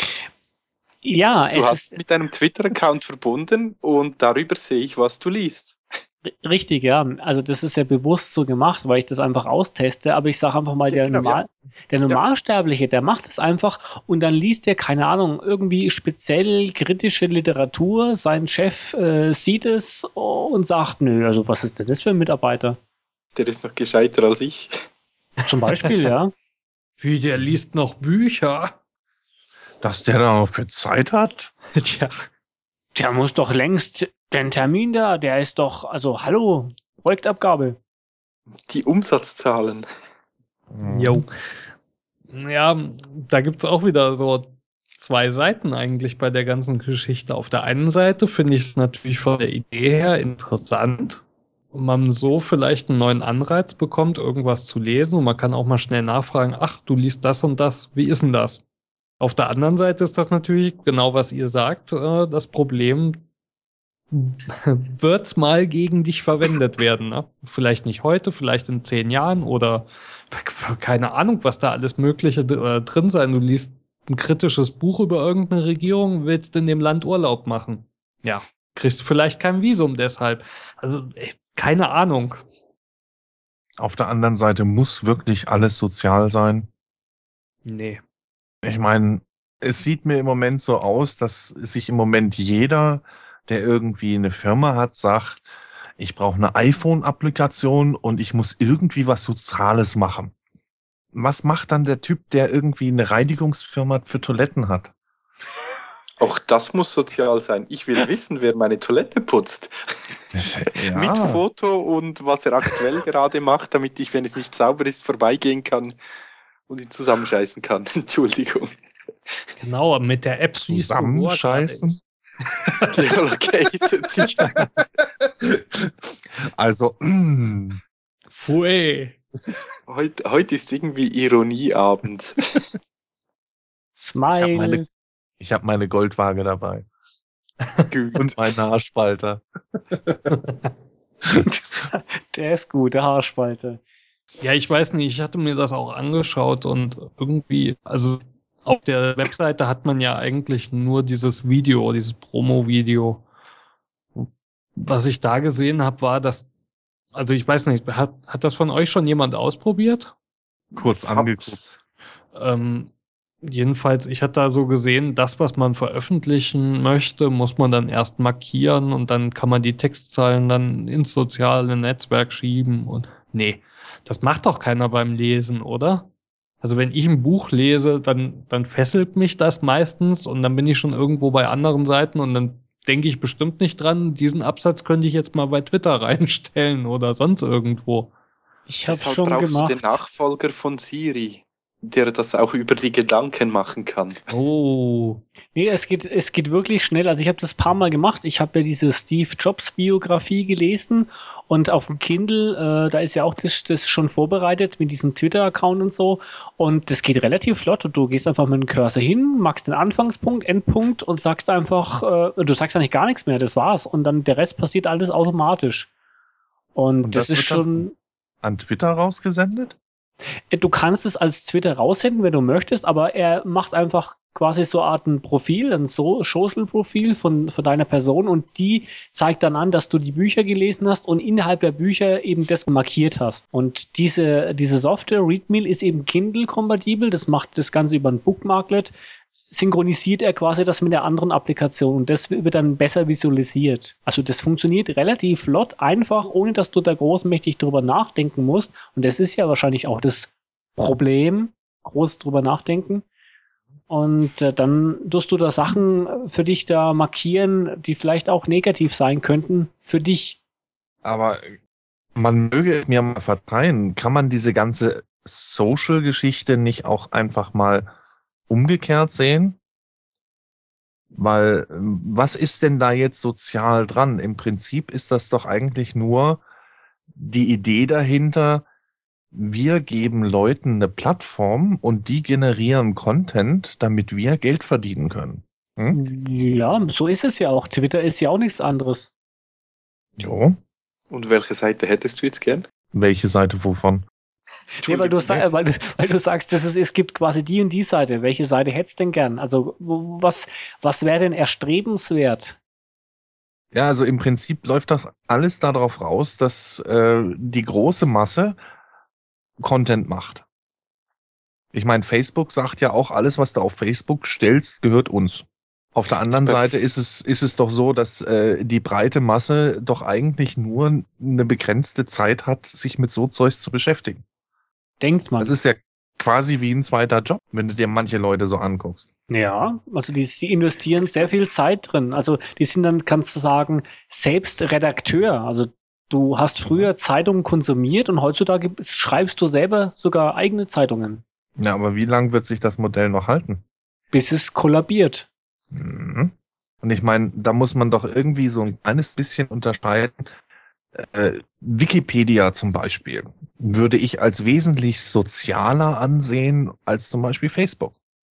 Ja, Du es hast ist mit deinem Twitter-Account verbunden und darüber sehe ich, was du liest. richtig, ja. Also das ist ja bewusst so gemacht, weil ich das einfach austeste. Aber ich sage einfach mal, der, Genau, Normal, der Normalsterbliche, der macht es einfach und dann liest er, keine Ahnung, irgendwie speziell kritische Literatur. Sein Chef äh, sieht es und sagt, nö, also was ist denn das für ein Mitarbeiter? Der ist noch gescheiter als ich. Zum Beispiel, ja. Wie, der liest noch Bücher? Dass der da noch für Zeit hat? Tja. Der muss doch längst den Termin da, der ist doch, also hallo, Projektabgabe. Die Umsatzzahlen. Jo. Ja, da gibt's auch wieder so zwei Seiten eigentlich bei der ganzen Geschichte. Auf der einen Seite finde ich es natürlich von der Idee her interessant, man so vielleicht einen neuen Anreiz bekommt, irgendwas zu lesen und man kann auch mal schnell nachfragen, ach, du liest das und das, wie ist denn das? Auf der anderen Seite ist das natürlich genau, was ihr sagt, äh, das Problem, wird's mal gegen dich verwendet werden. Ne? Vielleicht nicht heute, vielleicht in zehn Jahren oder keine Ahnung, was da alles Mögliche äh, drin sein. Du liest ein kritisches Buch über irgendeine Regierung, willst in dem Land Urlaub machen. Ja, kriegst du vielleicht kein Visum deshalb. Also, ey, keine Ahnung. Auf der anderen Seite muss wirklich alles sozial sein. Nee. Ich meine, es sieht mir im Moment so aus, dass sich im Moment jeder, der irgendwie eine Firma hat, sagt, ich brauche eine iPhone-Applikation und ich muss irgendwie was Soziales machen. Was macht dann der Typ, der irgendwie eine Reinigungsfirma für Toiletten hat? Auch das muss sozial sein. Ich will wissen, wer meine Toilette putzt. Ja. Mit Foto und was er aktuell gerade macht, damit ich, wenn es nicht sauber ist, vorbeigehen kann und ihn zusammenscheißen kann. Entschuldigung. Genau, mit der App siehst du, zusammenscheißen. Geolocated. Also, mm. Pfui. Heute, heute ist irgendwie Ironieabend. Smile. Ich habe meine, ich hab meine Goldwaage dabei. Gut. Und meinen Haarspalter. Der ist gut, der Haarspalter. Ja, ich weiß nicht, ich hatte mir das auch angeschaut und irgendwie, also auf der Webseite hat man ja eigentlich nur dieses Video, dieses Promo-Video. Was ich da gesehen habe, war, dass, also ich weiß nicht, hat, hat das von euch schon jemand ausprobiert? Kurz angeguckt. Ähm, jedenfalls, ich hatte da so gesehen, das, was man veröffentlichen möchte, muss man dann erst markieren und dann kann man die Textzeilen dann ins soziale Netzwerk schieben und nee, das macht doch keiner beim Lesen, oder? Also wenn ich ein Buch lese, dann, dann fesselt mich das meistens und dann bin ich schon irgendwo bei anderen Seiten und dann denke ich bestimmt nicht dran, diesen Absatz könnte ich jetzt mal bei Twitter reinstellen oder sonst irgendwo. Ich habe Deshalb schon brauchst gemacht. du den Nachfolger von Siri, der das auch über die Gedanken machen kann. Oh. Nee, es geht, es geht wirklich schnell. Also ich habe das ein paar Mal gemacht. Ich habe ja diese Steve Jobs Biografie gelesen und auf dem Kindle, äh, da ist ja auch das, das schon vorbereitet mit diesem Twitter-Account und so. Und das geht relativ flott. Und du gehst einfach mit dem Cursor hin, machst den Anfangspunkt, Endpunkt und sagst einfach, äh, du sagst eigentlich gar nichts mehr, das war's. Und dann der Rest passiert alles automatisch. Und, Und das, das ist wird dann schon... an Twitter rausgesendet? Du kannst es als Twitter raussenden, wenn du möchtest, aber er macht einfach quasi so eine Art ein Profil, ein so Social-Profil von, von deiner Person und die zeigt dann an, dass du die Bücher gelesen hast und innerhalb der Bücher eben das markiert hast. Und diese, diese Software, Readmill, ist eben Kindle-kompatibel, das macht das Ganze über ein Bookmarklet, synchronisiert er quasi das mit der anderen Applikation und das wird dann besser visualisiert. Also das funktioniert relativ flott, einfach, ohne dass du da großmächtig drüber nachdenken musst. Und das ist ja wahrscheinlich auch das Problem, groß drüber nachdenken. Und äh, dann tust du da Sachen für dich da markieren, die vielleicht auch negativ sein könnten für dich. Aber man möge es mir mal verzeihen, kann man diese ganze Social-Geschichte nicht auch einfach mal umgekehrt sehen? Weil, was ist denn da jetzt sozial dran? Im Prinzip ist das doch eigentlich nur die Idee dahinter, wir geben Leuten eine Plattform und die generieren Content, damit wir Geld verdienen können. Hm? Ja, so ist es ja auch. Twitter ist ja auch nichts anderes. Jo. Und welche Seite hättest du jetzt gern? Welche Seite wovon? Nee, weil, du sag, weil, weil du sagst, dass es, es gibt quasi die und die Seite. Welche Seite hättest du denn gern? Also was, was wäre denn erstrebenswert? Ja, also im Prinzip läuft das alles darauf raus, dass äh, die große Masse Content macht. Ich meine, Facebook sagt ja auch, alles, was du auf Facebook stellst, gehört uns. Auf der anderen Seite ist es, ist es doch so, dass äh, die breite Masse doch eigentlich nur eine begrenzte Zeit hat, sich mit so Zeugs zu beschäftigen. Denkt man. Das ist ja quasi wie ein zweiter Job, wenn du dir manche Leute so anguckst. Ja, also die, die investieren sehr viel Zeit drin. Also die sind dann, kannst du sagen, selbst Redakteur. Also du hast früher Zeitungen konsumiert und heutzutage schreibst du selber sogar eigene Zeitungen. Ja, aber wie lang wird sich das Modell noch halten? Bis es kollabiert. Mhm. Und ich meine, da muss man doch irgendwie so ein kleines bisschen unterscheiden. äh, Wikipedia zum Beispiel würde ich als wesentlich sozialer ansehen als zum Beispiel Facebook.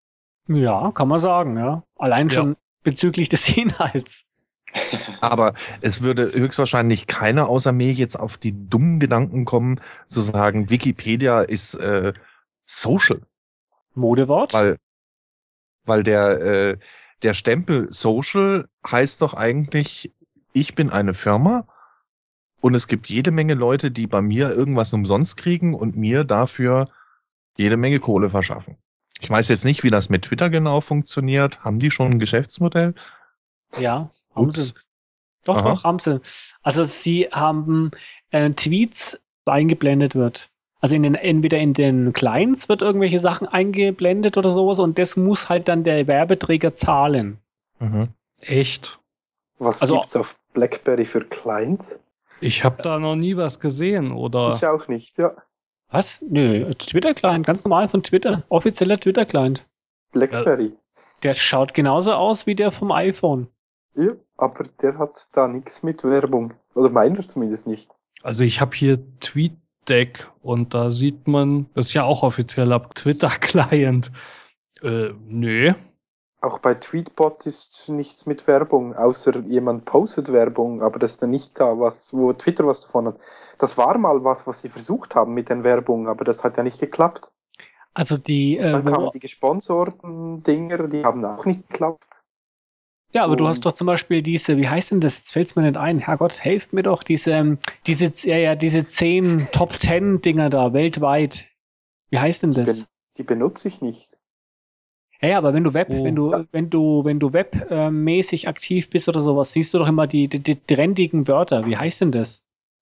Ja, kann man sagen, ja. Allein schon ja. bezüglich des Inhalts. Aber es würde höchstwahrscheinlich keiner außer mir jetzt auf die dummen Gedanken kommen, zu sagen, Wikipedia ist äh, Social. Modewort? Weil, weil der, äh, der Stempel Social heißt doch eigentlich, ich bin eine Firma und es gibt jede Menge Leute, die bei mir irgendwas umsonst kriegen und mir dafür jede Menge Kohle verschaffen. Ich weiß jetzt nicht, wie das mit Twitter genau funktioniert. Haben die schon ein Geschäftsmodell? Ja, haben Ups. sie. Doch, Aha. doch, haben sie. Also sie haben äh, Tweets eingeblendet wird. Also in den, entweder in den Clients wird irgendwelche Sachen eingeblendet oder sowas und das muss halt dann der Werbeträger zahlen. Mhm. Echt? Was Also- gibt's auf BlackBerry für Clients? Ich habe da noch nie was gesehen, oder? Ich auch nicht, ja. Was? Nö, Twitter-Client, ganz normal von Twitter. Offizieller Twitter-Client. BlackBerry. Der schaut genauso aus wie der vom iPhone. Ja, aber der hat da nichts mit Werbung. Oder meiner zumindest nicht. Also ich habe hier TweetDeck und da sieht man, das ist ja auch offizieller Twitter-Client. Äh, nö. Auch bei Tweetbot ist nichts mit Werbung, außer jemand postet Werbung, aber das ist dann nicht da, was, wo Twitter was davon hat. Das war mal was, was sie versucht haben mit den Werbungen, aber das hat ja nicht geklappt. Also die, äh, Dann wo, kamen die gesponserten Dinger, die haben auch nicht geklappt. ja, aber du und- hast doch zum Beispiel diese, wie heißt denn das? Jetzt fällt's mir nicht ein. Herrgott, helft mir doch, diese, ähm, diese, ja, ja, diese zehn Top Ten Dinger da weltweit. Wie heißt denn das? Ben- Die benutze ich nicht. Ja, ja, aber wenn du Web, Oh. wenn du, wenn du, wenn du webmäßig aktiv bist oder sowas, siehst du doch immer die, die, die trendigen Wörter. Wie heißt denn das?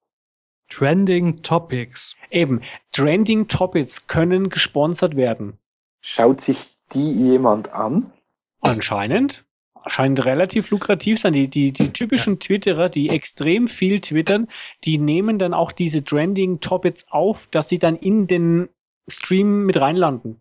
Trending Topics. Eben, Trending Topics können gesponsert werden. Schaut sich die jemand an? Anscheinend. Scheint relativ lukrativ sein. Die, die, die typischen Twitterer, die extrem viel twittern, die nehmen dann auch diese Trending Topics auf, dass sie dann in den Stream mit reinlanden.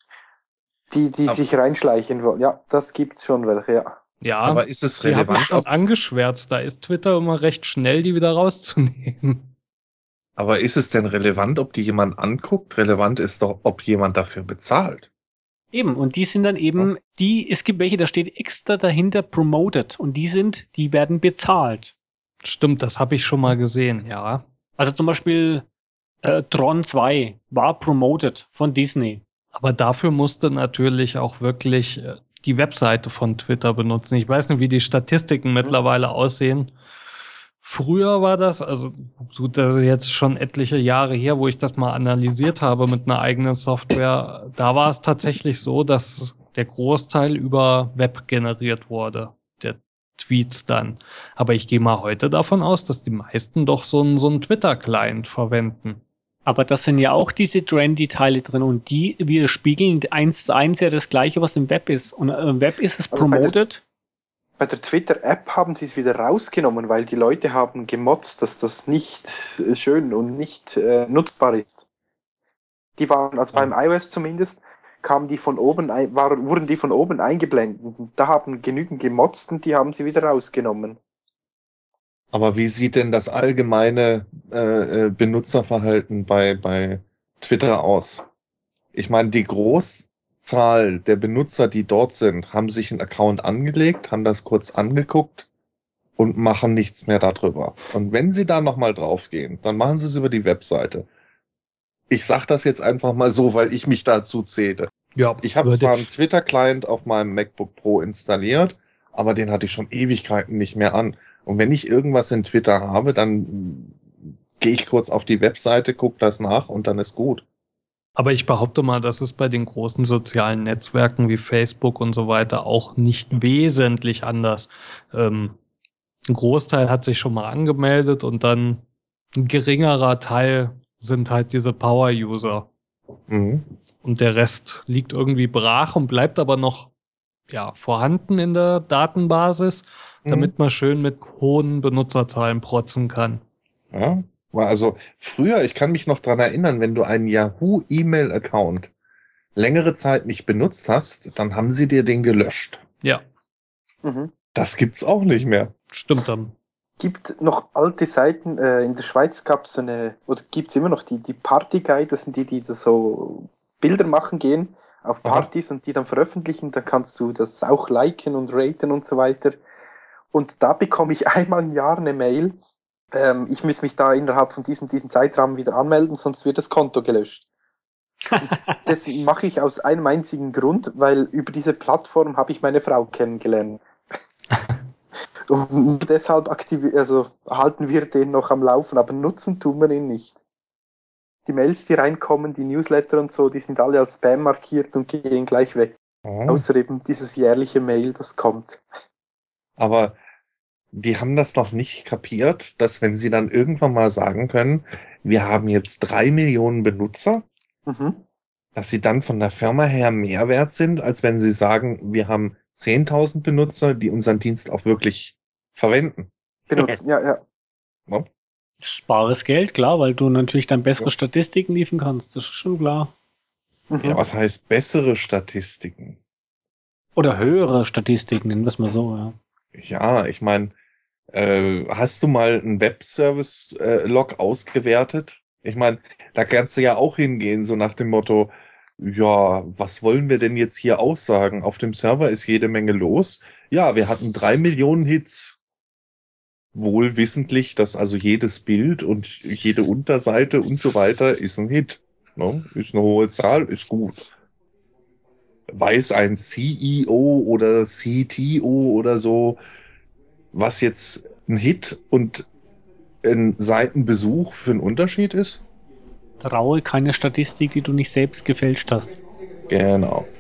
Die, die Aber- sich reinschleichen wollen. Ja, das gibt's schon welche, ja. Ja, Aber ist es die haben relevant, schon ob, angeschwärzt. Da ist Twitter immer recht schnell, die wieder rauszunehmen. aber ist es denn relevant, ob die jemand anguckt? Relevant ist doch, ob jemand dafür bezahlt. Eben, und die sind dann eben, die, es gibt welche, da steht extra dahinter promoted und die sind, die werden bezahlt. Stimmt, das habe ich schon mal gesehen, ja. Also zum Beispiel äh, Tron zwei war promoted von Disney. Aber dafür musste natürlich auch wirklich äh, die Webseite von Twitter benutzen. Ich weiß nicht, wie die Statistiken mittlerweile aussehen. Früher war das, also so, das ist jetzt schon etliche Jahre her, wo ich das mal analysiert habe mit einer eigenen Software. Da war es tatsächlich so, dass der Großteil über Web generiert wurde, der Tweets dann. Aber ich gehe mal heute davon aus, dass die meisten doch so einen, so einen Twitter-Client verwenden. Aber das sind ja auch diese Trendy-Teile drin und die widerspiegeln eins zu eins ja das Gleiche, was im Web ist. Und im Web ist es Also bei der- promoted. Bei der Twitter-App haben sie es wieder rausgenommen, weil die Leute haben gemotzt, dass das nicht äh, schön und nicht äh, nutzbar ist. Die waren, also beim iOS zumindest, kamen die von oben, ein, waren, wurden die von oben eingeblendet. Und da haben genügend gemotzt und die haben sie wieder rausgenommen. Aber wie sieht denn das allgemeine äh, äh, Benutzerverhalten bei, bei Twitter aus? Ich meine, die Großzahl der Benutzer, die dort sind, haben sich einen Account angelegt, haben das kurz angeguckt und machen nichts mehr darüber. Und wenn sie da nochmal draufgehen, dann machen sie es über die Webseite. Ich sag das jetzt einfach mal so, weil ich mich dazu zähle. Ja, Ich habe würde zwar ich- einen Twitter-Client auf meinem MacBook Pro installiert, aber den hatte ich schon Ewigkeiten nicht mehr an. Und wenn ich irgendwas in Twitter habe, dann gehe ich kurz auf die Webseite, gucke das nach und dann ist gut. Aber ich behaupte mal, das ist bei den großen sozialen Netzwerken wie Facebook und so weiter auch nicht wesentlich anders. Ähm, ein Großteil hat sich schon mal angemeldet und dann ein geringerer Teil sind halt diese Power-User. Mhm. Und der Rest liegt irgendwie brach und bleibt aber noch ja, vorhanden in der Datenbasis, damit man schön mit hohen Benutzerzahlen protzen kann. Ja, war also früher, ich kann mich noch dran erinnern, wenn du einen Yahoo-E-Mail-Account längere Zeit nicht benutzt hast, dann haben sie dir den gelöscht. Ja, Mhm. Das gibt's auch nicht mehr. stimmt dann. gibt noch alte Seiten. Äh, in der Schweiz gab es so eine, oder gibt es immer noch die, die Party-Guide, das sind die, die so Bilder machen gehen auf Partys Aha. und die dann veröffentlichen. Da kannst du das auch liken und raten und so weiter. Und da bekomme ich einmal im Jahr eine Mail. Ähm, ich muss mich da innerhalb von diesem, diesem Zeitraum wieder anmelden, sonst wird das Konto gelöscht. Das mache ich aus einem einzigen Grund, weil über diese Plattform habe ich meine Frau kennengelernt. Und deshalb aktiv- also halten wir den noch am Laufen, aber nutzen tun wir ihn nicht. Die Mails, die reinkommen, die Newsletter und so, die sind alle als Spam markiert und gehen gleich weg. Oh. Außer eben dieses jährliche Mail, das kommt. Aber die haben das noch nicht kapiert, dass wenn sie dann irgendwann mal sagen können, wir haben jetzt drei Millionen Benutzer, mhm. dass sie dann von der Firma her mehr wert sind, als wenn sie sagen, wir haben zehntausend Benutzer, die unseren Dienst auch wirklich verwenden. Benutzen, ja, ja. ja. Spares Geld, klar, weil du natürlich dann bessere ja. Statistiken liefern kannst, das ist schon klar. Mhm. Ja, was heißt bessere Statistiken? Oder höhere Statistiken, nennen wir es mal so, ja. Ja, ich meine, äh, hast du mal einen Webservice-Log äh, ausgewertet? Ich meine, da kannst du ja auch hingehen, so nach dem Motto, ja, was wollen wir denn jetzt hier aussagen? Auf dem Server ist jede Menge los. Ja, wir hatten drei Millionen Hits. Wohl wissentlich, dass also jedes Bild und jede Unterseite und so weiter ist ein Hit. Ne? Ist eine hohe Zahl, ist gut. Weiß ein C E O oder C T O oder so, was jetzt ein Hit und ein Seitenbesuch für einen Unterschied ist? Traue keine Statistik, die du nicht selbst gefälscht hast. Genau.